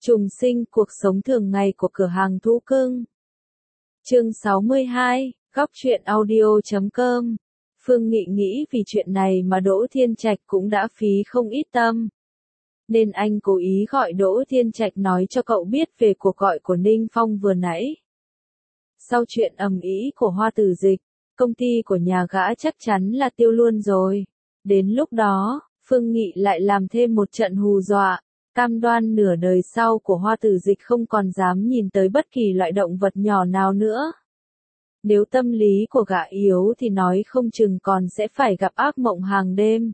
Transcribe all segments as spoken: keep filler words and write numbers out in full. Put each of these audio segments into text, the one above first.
Trùng sinh cuộc sống thường ngày của cửa hàng thú cưng. Chương sáu mươi hai, góc truyện audio chấm com. Phương Nghị nghĩ vì chuyện này mà Đỗ Thiên Trạch cũng đã phí không ít tâm. Nên anh cố ý gọi Đỗ Thiên Trạch nói cho cậu biết về cuộc gọi của Ninh Phong vừa nãy. Sau chuyện ầm ĩ của Hoa Tử Dịch, công ty của nhà gã chắc chắn là tiêu luôn rồi. Đến lúc đó, Phương Nghị lại làm thêm một trận hù dọa. Cam đoan nửa đời sau của Hoa Tử Dịch không còn dám nhìn tới bất kỳ loại động vật nhỏ nào nữa. Nếu tâm lý của gã yếu thì nói không chừng còn sẽ phải gặp ác mộng hàng đêm.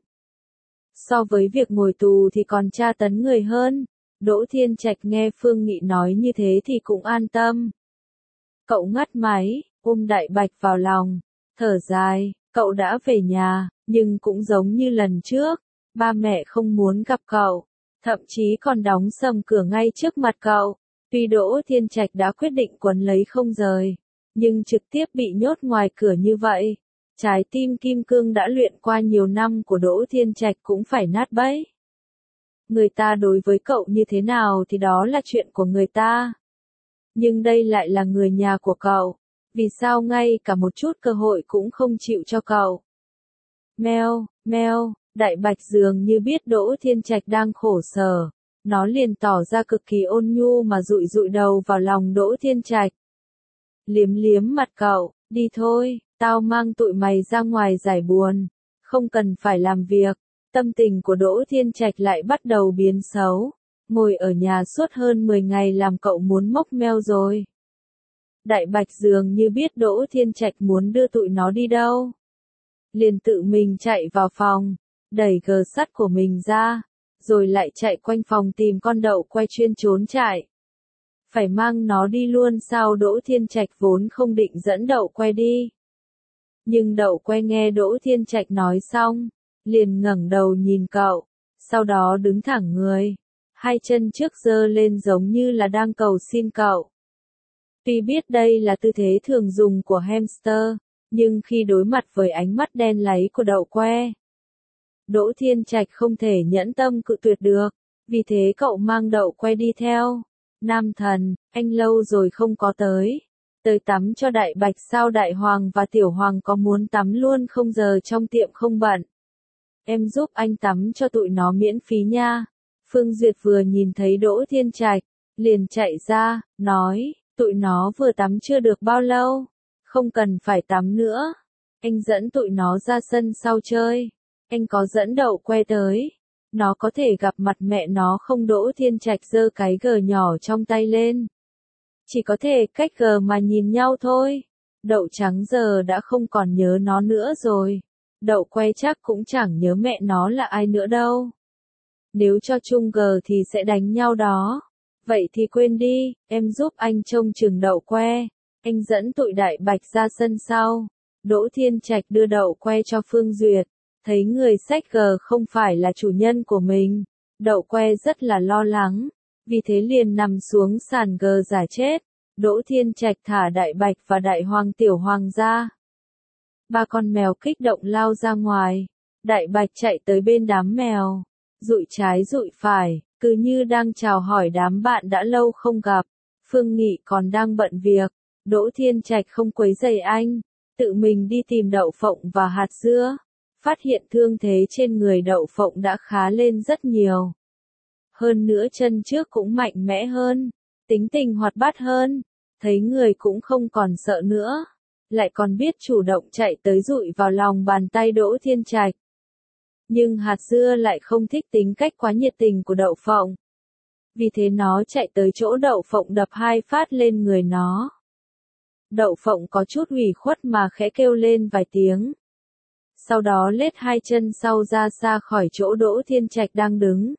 So với việc ngồi tù thì còn tra tấn người hơn. Đỗ Thiên Trạch nghe Phương Nghị nói như thế thì cũng an tâm. Cậu ngắt máy, ôm Đại Bạch vào lòng, thở dài, cậu đã về nhà, nhưng cũng giống như lần trước, ba mẹ không muốn gặp cậu. Thậm chí còn đóng sầm cửa ngay trước mặt cậu. Tuy Đỗ Thiên Trạch đã quyết định quấn lấy không rời, nhưng trực tiếp bị nhốt ngoài cửa như vậy, trái tim kim cương đã luyện qua nhiều năm của Đỗ Thiên Trạch cũng phải nát bấy. Người ta đối với cậu như thế nào thì đó là chuyện của người ta. Nhưng đây lại là người nhà của cậu, vì sao ngay cả một chút cơ hội cũng không chịu cho cậu. Meo, meo. Đại Bạch dường như biết Đỗ Thiên Trạch đang khổ sở, nó liền tỏ ra cực kỳ ôn nhu mà dụi dụi đầu vào lòng Đỗ Thiên Trạch. Liếm liếm mặt cậu, đi thôi, tao mang tụi mày ra ngoài giải buồn, không cần phải làm việc. Tâm tình của Đỗ Thiên Trạch lại bắt đầu biến xấu, ngồi ở nhà suốt hơn mười ngày làm cậu muốn mốc meo rồi. Đại Bạch dường như biết Đỗ Thiên Trạch muốn đưa tụi nó đi đâu, liền tự mình chạy vào phòng, đẩy gờ sắt của mình ra, rồi lại chạy quanh phòng tìm con đậu que chuyên trốn chạy. Phải mang nó đi luôn sao? Đỗ Thiên Trạch vốn không định dẫn đậu que đi. Nhưng đậu que nghe Đỗ Thiên Trạch nói xong, liền ngẩng đầu nhìn cậu, sau đó đứng thẳng người, hai chân trước giơ lên giống như là đang cầu xin cậu. Tuy biết đây là tư thế thường dùng của hamster, nhưng khi đối mặt với ánh mắt đen láy của đậu que, Đỗ Thiên Trạch không thể nhẫn tâm cự tuyệt được, vì thế cậu mang đậu que đi theo. Nam thần, anh lâu rồi không có tới. Tới tắm cho Đại Bạch sao? Đại Hoàng và Tiểu Hoàng có muốn tắm luôn không? Giờ trong tiệm không bận. Em giúp anh tắm cho tụi nó miễn phí nha. Phương Duyệt vừa nhìn thấy Đỗ Thiên Trạch, liền chạy ra, nói, tụi nó vừa tắm chưa được bao lâu, không cần phải tắm nữa. Anh dẫn tụi nó ra sân sau chơi. Anh có dẫn đậu que tới. Nó có thể gặp mặt mẹ nó không? Đỗ Thiên Trạch giơ cái gờ nhỏ trong tay lên. Chỉ có thể cách gờ mà nhìn nhau thôi. Đậu trắng giờ đã không còn nhớ nó nữa rồi. Đậu que chắc cũng chẳng nhớ mẹ nó là ai nữa đâu. Nếu cho chung gờ thì sẽ đánh nhau đó. Vậy thì quên đi, em giúp anh trông chừng đậu que. Anh dẫn tụi Đại Bạch ra sân sau. Đỗ Thiên Trạch đưa đậu que cho Phương Duyệt. Thấy người xách gờ không phải là chủ nhân của mình, đậu que rất là lo lắng, vì thế liền nằm xuống sàn gờ giả chết. Đỗ Thiên Trạch thả Đại Bạch và Đại Hoàng Tiểu Hoàng ra. Ba con mèo kích động lao ra ngoài, Đại Bạch chạy tới bên đám mèo, dụi trái dụi phải, cứ như đang chào hỏi đám bạn đã lâu không gặp. Phương Nghị còn đang bận việc, Đỗ Thiên Trạch không quấy rầy anh, tự mình đi tìm đậu phộng và hạt dưa. Phát hiện thương thế trên người đậu phộng đã khá lên rất nhiều. Hơn nữa chân trước cũng mạnh mẽ hơn, tính tình hoạt bát hơn, thấy người cũng không còn sợ nữa, lại còn biết chủ động chạy tới dụi vào lòng bàn tay Đỗ Thiên Trạch. Nhưng hạt dưa lại không thích tính cách quá nhiệt tình của đậu phộng. Vì thế nó chạy tới chỗ đậu phộng đập hai phát lên người nó. Đậu phộng có chút ủy khuất mà khẽ kêu lên vài tiếng. Sau đó lết hai chân sau ra xa khỏi chỗ Đỗ Thiên Trạch đang đứng.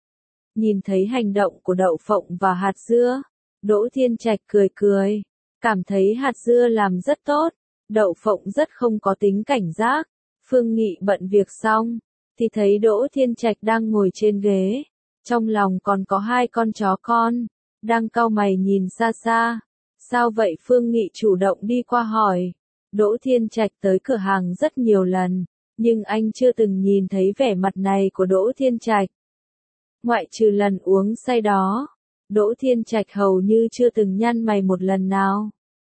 Nhìn thấy hành động của đậu phộng và hạt dưa, Đỗ Thiên Trạch cười cười, cảm thấy hạt dưa làm rất tốt, đậu phộng rất không có tính cảnh giác. Phương Nghị bận việc xong, thì thấy Đỗ Thiên Trạch đang ngồi trên ghế, trong lòng còn có hai con chó con, đang cau mày nhìn xa xa. Sao vậy? Phương Nghị chủ động đi qua hỏi. Đỗ Thiên Trạch tới cửa hàng rất nhiều lần, nhưng anh chưa từng nhìn thấy vẻ mặt này của Đỗ Thiên Trạch. Ngoại trừ lần uống say đó, Đỗ Thiên Trạch hầu như chưa từng nhăn mày một lần nào.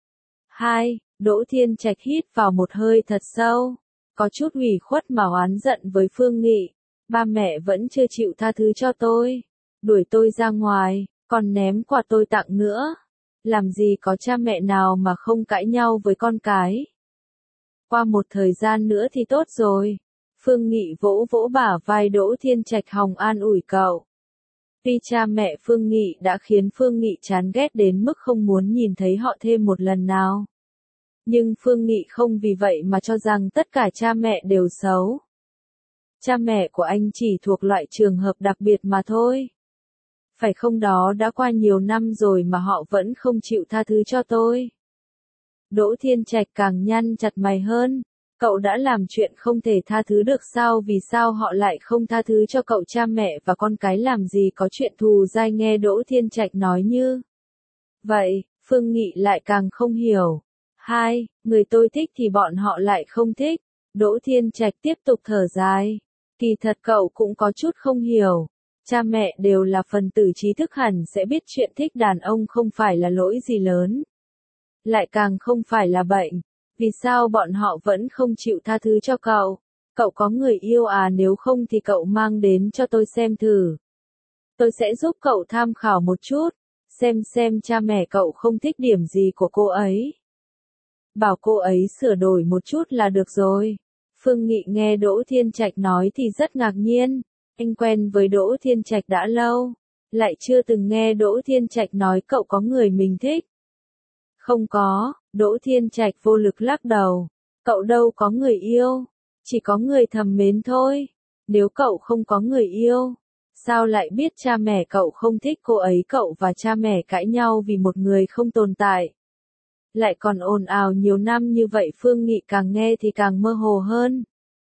Hai, Đỗ Thiên Trạch hít vào một hơi thật sâu, có chút ủy khuất mà oán giận với Phương Nghị. Ba mẹ vẫn chưa chịu tha thứ cho tôi, đuổi tôi ra ngoài, còn ném quà tôi tặng nữa. Làm gì có cha mẹ nào mà không cãi nhau với con cái. Qua một thời gian nữa thì tốt rồi. Phương Nghị vỗ vỗ bả vai Đỗ Thiên Trạch hòng an ủi cậu. Tuy cha mẹ Phương Nghị đã khiến Phương Nghị chán ghét đến mức không muốn nhìn thấy họ thêm một lần nào. Nhưng Phương Nghị không vì vậy mà cho rằng tất cả cha mẹ đều xấu. Cha mẹ của anh chỉ thuộc loại trường hợp đặc biệt mà thôi. Phải không, đó đã qua nhiều năm rồi mà họ vẫn không chịu tha thứ cho tôi. Đỗ Thiên Trạch càng nhăn chặt mày hơn. Cậu đã làm chuyện không thể tha thứ được sao, vì sao họ lại không tha thứ cho cậu? Cha mẹ và con cái làm gì có chuyện thù dai. Nghe Đỗ Thiên Trạch nói như vậy, Phương Nghị lại càng không hiểu. Hai, người tôi thích thì bọn họ lại không thích. Đỗ Thiên Trạch tiếp tục thở dài. Kỳ thật cậu cũng có chút không hiểu. Cha mẹ đều là phần tử trí thức, hẳn sẽ biết chuyện thích đàn ông không phải là lỗi gì lớn. Lại càng không phải là bệnh. Vì sao bọn họ vẫn không chịu tha thứ cho cậu? Cậu có người yêu à? Nếu không thì cậu mang đến cho tôi xem thử. Tôi sẽ giúp cậu tham khảo một chút. Xem xem cha mẹ cậu không thích điểm gì của cô ấy. Bảo cô ấy sửa đổi một chút là được rồi. Phương Nghị nghe Đỗ Thiên Trạch nói thì rất ngạc nhiên. Anh quen với Đỗ Thiên Trạch đã lâu, lại chưa từng nghe Đỗ Thiên Trạch nói cậu có người mình thích. Không có, Đỗ Thiên Trạch vô lực lắc đầu. Cậu đâu có người yêu, chỉ có người thầm mến thôi. Nếu cậu không có người yêu, sao lại biết cha mẹ cậu không thích cô ấy? Cậu và cha mẹ cãi nhau vì một người không tồn tại. Lại còn ồn ào nhiều năm như vậy. Phương Nghị càng nghe thì càng mơ hồ hơn.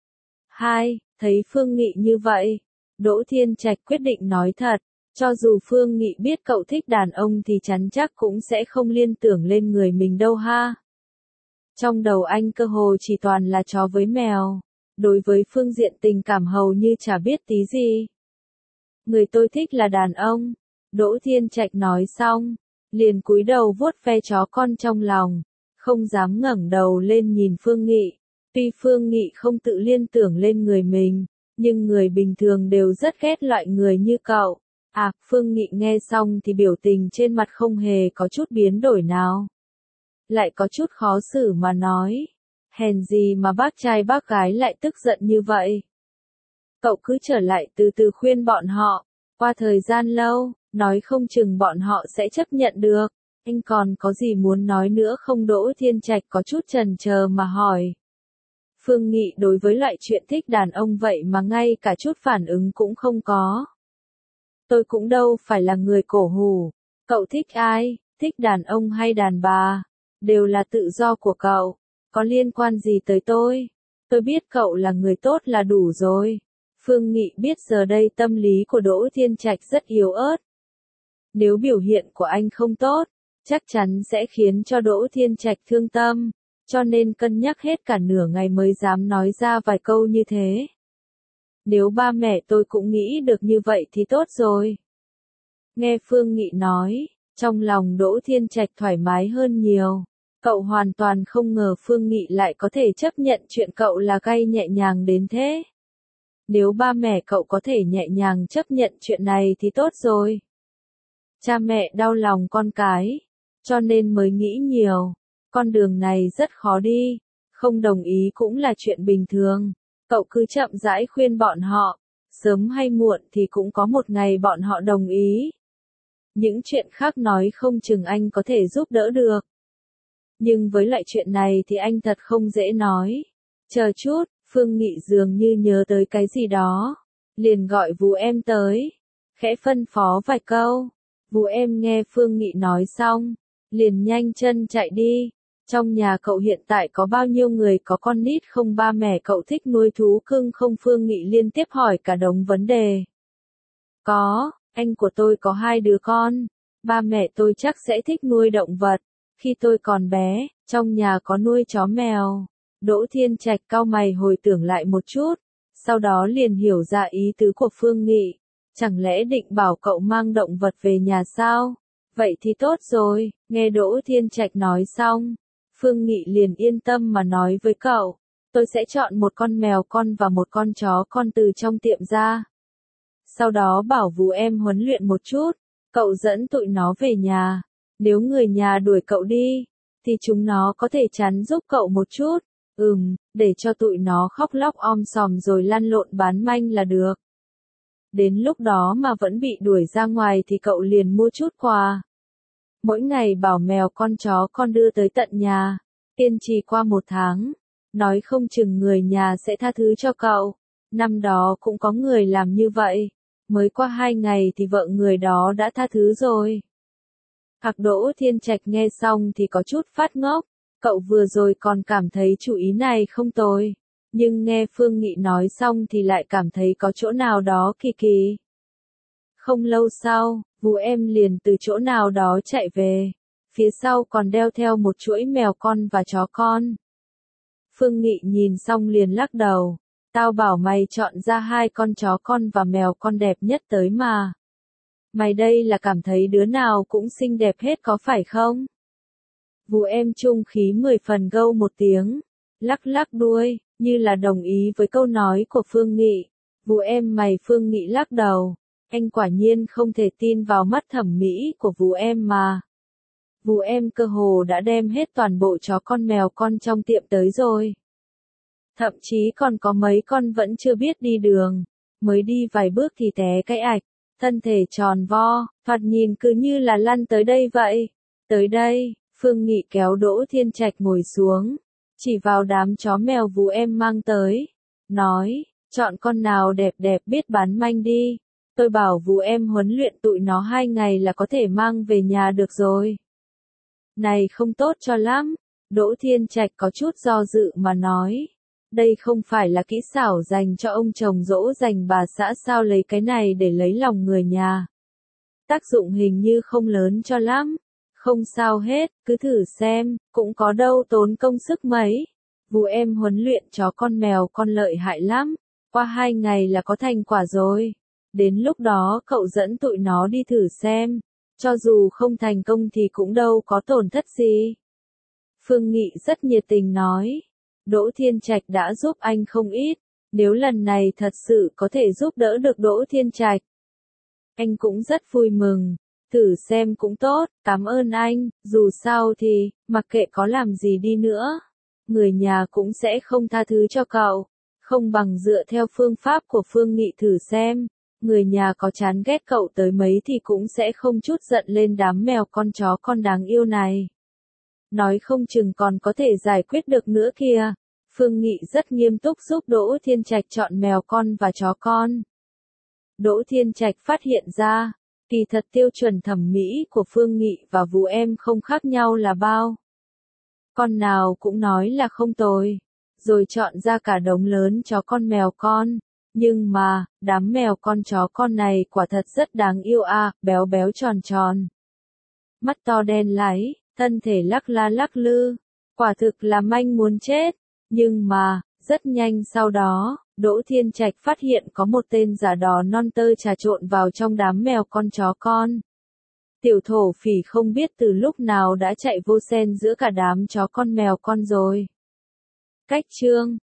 Hai, thấy Phương Nghị như vậy, Đỗ Thiên Trạch quyết định nói thật. Cho dù Phương Nghị biết cậu thích đàn ông thì chắn chắc cũng sẽ không liên tưởng lên người mình đâu ha. Trong đầu anh cơ hồ chỉ toàn là chó với mèo. Đối với phương diện tình cảm hầu như chả biết tí gì. Người tôi thích là đàn ông. Đỗ Thiên Trạch nói xong, liền cúi đầu vuốt ve chó con trong lòng, không dám ngẩng đầu lên nhìn Phương Nghị. Tuy Phương Nghị không tự liên tưởng lên người mình, nhưng người bình thường đều rất ghét loại người như cậu. À, Phương Nghị nghe xong thì biểu tình trên mặt không hề có chút biến đổi nào. Lại có chút khó xử mà nói. Hèn gì mà bác trai bác gái lại tức giận như vậy. Cậu cứ trở lại từ từ khuyên bọn họ. Qua thời gian lâu, nói không chừng bọn họ sẽ chấp nhận được. Anh còn có gì muốn nói nữa không? Đỗ Thiên Trạch có chút chần chờ mà hỏi. Phương Nghị đối với loại chuyện thích đàn ông vậy mà ngay cả chút phản ứng cũng không có. Tôi cũng đâu phải là người cổ hủ. Cậu thích ai, thích đàn ông hay đàn bà, đều là tự do của cậu. Có liên quan gì tới tôi? Tôi biết cậu là người tốt là đủ rồi. Phương Nghị biết giờ đây tâm lý của Đỗ Thiên Trạch rất yếu ớt. Nếu biểu hiện của anh không tốt, chắc chắn sẽ khiến cho Đỗ Thiên Trạch thương tâm, cho nên cân nhắc hết cả nửa ngày mới dám nói ra vài câu như thế. Nếu ba mẹ tôi cũng nghĩ được như vậy thì tốt rồi. Nghe Phương Nghị nói, trong lòng Đỗ Thiên Trạch thoải mái hơn nhiều. Cậu hoàn toàn không ngờ Phương Nghị lại có thể chấp nhận chuyện cậu là gay nhẹ nhàng đến thế. Nếu ba mẹ cậu có thể nhẹ nhàng chấp nhận chuyện này thì tốt rồi. Cha mẹ đau lòng con cái, cho nên mới nghĩ nhiều. Con đường này rất khó đi, không đồng ý cũng là chuyện bình thường. Cậu cứ chậm rãi khuyên bọn họ, sớm hay muộn thì cũng có một ngày bọn họ đồng ý. Những chuyện khác nói không chừng anh có thể giúp đỡ được. Nhưng với loại chuyện này thì anh thật không dễ nói. Chờ chút, Phương Nghị dường như nhớ tới cái gì đó. Liền gọi Vú Em tới. Khẽ phân phó vài câu. Vú Em nghe Phương Nghị nói xong, liền nhanh chân chạy đi. Trong nhà cậu hiện tại có bao nhiêu người có con nít không? Ba mẹ cậu thích nuôi thú cưng không? Phương Nghị liên tiếp hỏi cả đống vấn đề. Có, anh của tôi có hai đứa con. Ba mẹ tôi chắc sẽ thích nuôi động vật. Khi tôi còn bé, trong nhà có nuôi chó mèo. Đỗ Thiên Trạch cau mày hồi tưởng lại một chút, sau đó liền hiểu ra ý tứ của Phương Nghị. Chẳng lẽ định bảo cậu mang động vật về nhà sao? Vậy thì tốt rồi, nghe Đỗ Thiên Trạch nói xong. Phương Nghị liền yên tâm mà nói với cậu. Tôi sẽ chọn một con mèo con và một con chó con từ trong tiệm ra. Sau đó bảo Vú em huấn luyện một chút. Cậu dẫn tụi nó về nhà. Nếu người nhà đuổi cậu đi, thì chúng nó có thể chắn giúp cậu một chút. Ừm, để cho tụi nó khóc lóc om sòm rồi lăn lộn bán manh là được. Đến lúc đó mà vẫn bị đuổi ra ngoài thì cậu liền mua chút quà. Mỗi ngày bảo mèo con chó con đưa tới tận nhà. Kiên trì qua một tháng. Nói không chừng người nhà sẽ tha thứ cho cậu. Năm đó cũng có người làm như vậy. Mới qua hai ngày thì vợ người đó đã tha thứ rồi. Hạc Đỗ Thiên Trạch nghe xong thì có chút phát ngốc. Cậu vừa rồi còn cảm thấy chủ ý này không tồi. Nhưng nghe Phương Nghị nói xong thì lại cảm thấy có chỗ nào đó kỳ kỳ. Không lâu sau, Vú em liền từ chỗ nào đó chạy về. Phía sau còn đeo theo một chuỗi mèo con và chó con. Phương Nghị nhìn xong liền lắc đầu. Tao bảo mày chọn ra hai con chó con và mèo con đẹp nhất tới mà. Mày đây là cảm thấy đứa nào cũng xinh đẹp hết có phải không? Vú em trung khí mười phần gâu một tiếng. Lắc lắc đuôi, như là đồng ý với câu nói của Phương Nghị. Vú em mày Phương Nghị lắc đầu. Anh quả nhiên không thể tin vào mắt thẩm mỹ của Vú em mà. Vú em cơ hồ đã đem hết toàn bộ chó con mèo con trong tiệm tới rồi. Thậm chí còn có mấy con vẫn chưa biết đi đường. Mới đi vài bước thì té cái ạch. Thân thể tròn vo, thoạt nhìn cứ như là lăn tới đây vậy. Tới đây, Phương Nghị kéo Đỗ Thiên Trạch ngồi xuống. Chỉ vào đám chó mèo Vú em mang tới. Nói, chọn con nào đẹp đẹp biết bán manh đi. Tôi bảo Vú em huấn luyện tụi nó hai ngày là có thể mang về nhà được rồi. Này không tốt cho lắm. Đỗ Thiên Trạch có chút do dự mà nói. Đây không phải là kỹ xảo dành cho ông chồng dỗ dành bà xã sao lấy cái này để lấy lòng người nhà. Tác dụng hình như không lớn cho lắm. Không sao hết, cứ thử xem, cũng có đâu tốn công sức mấy. Vú em huấn luyện chó con mèo con lợi hại lắm. Qua hai ngày là có thành quả rồi. Đến lúc đó cậu dẫn tụi nó đi thử xem. Cho dù không thành công thì cũng đâu có tổn thất gì. Phương Nghị rất nhiệt tình nói. Đỗ Thiên Trạch đã giúp anh không ít. Nếu lần này thật sự có thể giúp đỡ được Đỗ Thiên Trạch, anh cũng rất vui mừng. Thử xem cũng tốt, cảm ơn anh. Dù sao thì, mặc kệ có làm gì đi nữa, người nhà cũng sẽ không tha thứ cho cậu. Không bằng dựa theo phương pháp của Phương Nghị thử xem. Người nhà có chán ghét cậu tới mấy thì cũng sẽ không chút giận lên đám mèo con chó con đáng yêu này. Nói không chừng còn có thể giải quyết được nữa kìa. Phương Nghị rất nghiêm túc giúp Đỗ Thiên Trạch chọn mèo con và chó con. Đỗ Thiên Trạch phát hiện ra, kỳ thật tiêu chuẩn thẩm mỹ của Phương Nghị và Vú em không khác nhau là bao. Con nào cũng nói là không tồi, rồi chọn ra cả đống lớn chó con mèo con. Nhưng mà, đám mèo con chó con này quả thật rất đáng yêu à, béo béo tròn tròn. Mắt to đen láy, thân thể lắc la lắc lư, quả thực là manh muốn chết. Nhưng mà, rất nhanh sau đó, Đỗ Thiên Trạch phát hiện có một tên giả đò non tơ trà trộn vào trong đám mèo con chó con. Tiểu thổ phỉ không biết từ lúc nào đã chạy vô sen giữa cả đám chó con mèo con rồi. Cách chương